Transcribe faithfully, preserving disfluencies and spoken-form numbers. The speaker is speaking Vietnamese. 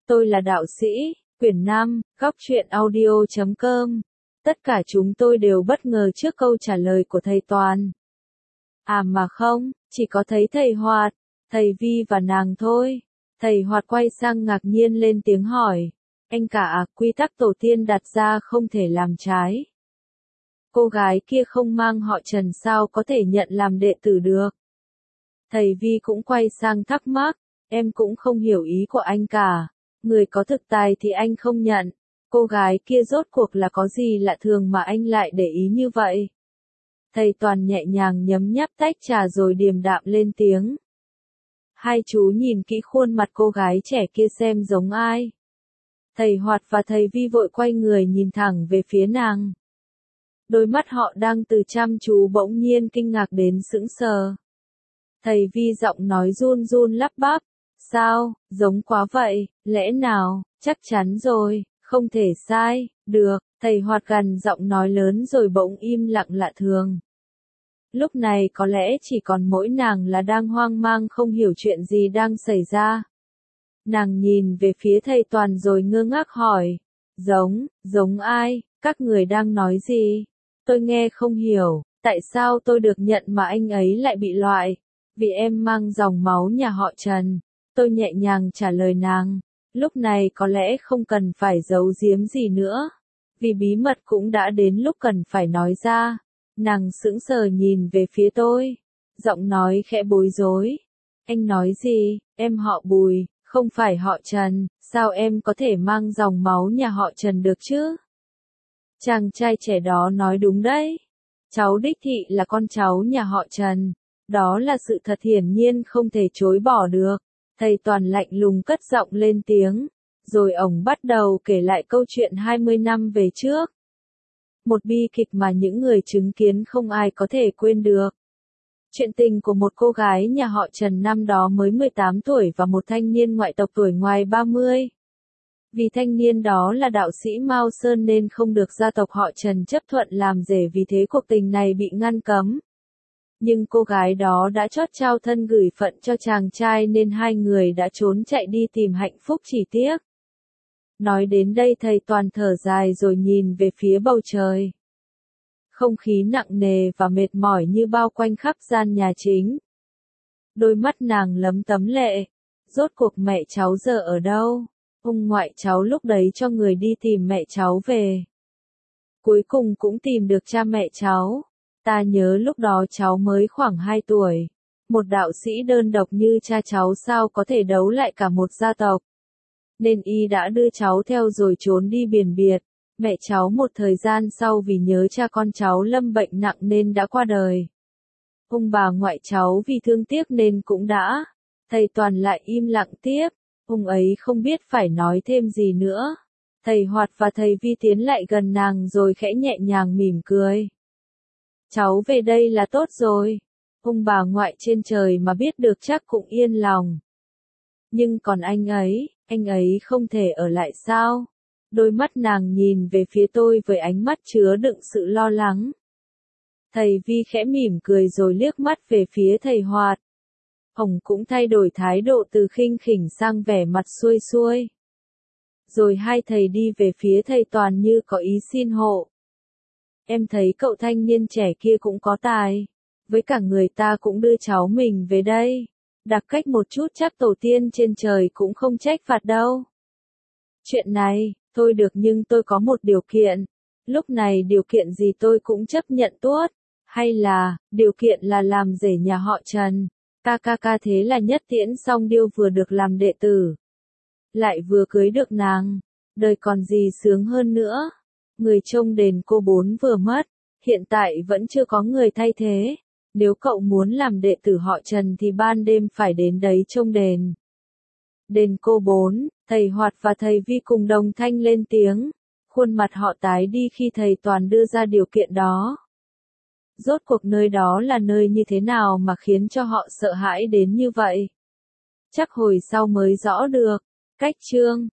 Tôi là đạo sĩ, quyển năm, góc truyện audio chấm com. Tất cả chúng tôi đều bất ngờ trước câu trả lời của thầy Toàn. À mà không, chỉ có thấy thầy Hoạt, thầy Vi và nàng thôi. Thầy Hoạt quay sang ngạc nhiên lên tiếng hỏi. Anh cả à, quy tắc tổ tiên đặt ra không thể làm trái. Cô gái kia không mang họ Trần sao có thể nhận làm đệ tử được. Thầy Vi cũng quay sang thắc mắc, em cũng không hiểu ý của anh cả. Người có thực tài thì anh không nhận. Cô gái kia rốt cuộc là có gì lạ thường mà anh lại để ý như vậy? Thầy Toàn nhẹ nhàng nhấm nháp tách trà rồi điềm đạm lên tiếng. Hai chú nhìn kỹ khuôn mặt cô gái trẻ kia xem giống ai. Thầy Hoạt và thầy Vi vội quay người nhìn thẳng về phía nàng. Đôi mắt họ đang từ chăm chú bỗng nhiên kinh ngạc đến sững sờ. Thầy Vi giọng nói run run lắp bắp. Sao, giống quá vậy, lẽ nào, chắc chắn rồi, không thể sai, được, thầy Hoạt gằn giọng nói lớn rồi bỗng im lặng lạ thường. Lúc này có lẽ chỉ còn mỗi nàng là đang hoang mang không hiểu chuyện gì đang xảy ra. Nàng nhìn về phía thầy Toàn rồi ngơ ngác hỏi, giống, giống ai, các người đang nói gì? Tôi nghe không hiểu, tại sao tôi được nhận mà anh ấy lại bị loại? Vì em mang dòng máu nhà họ Trần. Tôi nhẹ nhàng trả lời nàng, lúc này có lẽ không cần phải giấu giếm gì nữa, vì bí mật cũng đã đến lúc cần phải nói ra. Nàng sững sờ nhìn về phía tôi, giọng nói khẽ bối rối. Anh nói gì, em họ Bùi, không phải họ Trần, sao em có thể mang dòng máu nhà họ Trần được chứ? Chàng trai trẻ đó nói đúng đấy, cháu đích thị là con cháu nhà họ Trần, đó là sự thật hiển nhiên không thể chối bỏ được. Thầy Toàn lạnh lùng cất giọng lên tiếng, rồi ổng bắt đầu kể lại câu chuyện hai mươi năm về trước. Một bi kịch mà những người chứng kiến không ai có thể quên được. Chuyện tình của một cô gái nhà họ Trần năm đó mới mười tám tuổi và một thanh niên ngoại tộc tuổi ngoài ba mươi. Vì thanh niên đó là đạo sĩ Mao Sơn nên không được gia tộc họ Trần chấp thuận làm rể, vì thế cuộc tình này bị ngăn cấm. Nhưng cô gái đó đã chót trao thân gửi phận cho chàng trai nên hai người đã trốn chạy đi tìm hạnh phúc, chỉ tiếc. Nói đến đây thầy Toàn thở dài rồi nhìn về phía bầu trời. Không khí nặng nề và mệt mỏi như bao quanh khắp gian nhà chính. Đôi mắt nàng lấm tấm lệ. Rốt cuộc mẹ cháu giờ ở đâu? Ông ngoại cháu lúc đấy cho người đi tìm mẹ cháu về. Cuối cùng cũng tìm được cha mẹ cháu. Ta nhớ lúc đó cháu mới khoảng hai tuổi. Một đạo sĩ đơn độc như cha cháu sao có thể đấu lại cả một gia tộc. Nên y đã đưa cháu theo rồi trốn đi biển biệt. Mẹ cháu một thời gian sau vì nhớ cha con cháu lâm bệnh nặng nên đã qua đời. Ông bà ngoại cháu vì thương tiếc nên cũng đã. Thầy Toàn lại im lặng tiếp. Ông ấy không biết phải nói thêm gì nữa. Thầy Hoạt và thầy Vi tiến lại gần nàng rồi khẽ nhẹ nhàng mỉm cười. Cháu về đây là tốt rồi. Ông bà ngoại trên trời mà biết được chắc cũng yên lòng. Nhưng còn anh ấy, anh ấy không thể ở lại sao? Đôi mắt nàng nhìn về phía tôi với ánh mắt chứa đựng sự lo lắng. Thầy Vi khẽ mỉm cười rồi liếc mắt về phía thầy Hoạt. Ông cũng thay đổi thái độ từ khinh khỉnh sang vẻ mặt xuôi xuôi. Rồi hai thầy đi về phía thầy Toàn như có ý xin hộ. Em thấy cậu thanh niên trẻ kia cũng có tài. Với cả người ta cũng đưa cháu mình về đây. Đặc cách một chút chắc tổ tiên trên trời cũng không trách phạt đâu. Chuyện này, tôi được nhưng tôi có một điều kiện. Lúc này điều kiện gì tôi cũng chấp nhận tuốt. Hay là, điều kiện là làm rể nhà họ Trần. Ca ca ca thế là nhất tiễn song điêu vừa được làm đệ tử. Lại vừa cưới được nàng. Đời còn gì sướng hơn nữa. Người trông đền cô bốn vừa mất, hiện tại vẫn chưa có người thay thế. Nếu cậu muốn làm đệ tử họ Trần thì ban đêm phải đến đấy trông đền. Đền cô bốn, thầy Hoạt và thầy Vi cùng đồng thanh lên tiếng. Khuôn mặt họ tái đi khi thầy Toàn đưa ra điều kiện đó. Rốt cuộc nơi đó là nơi như thế nào mà khiến cho họ sợ hãi đến như vậy? Chắc hồi sau mới rõ được. Cách chương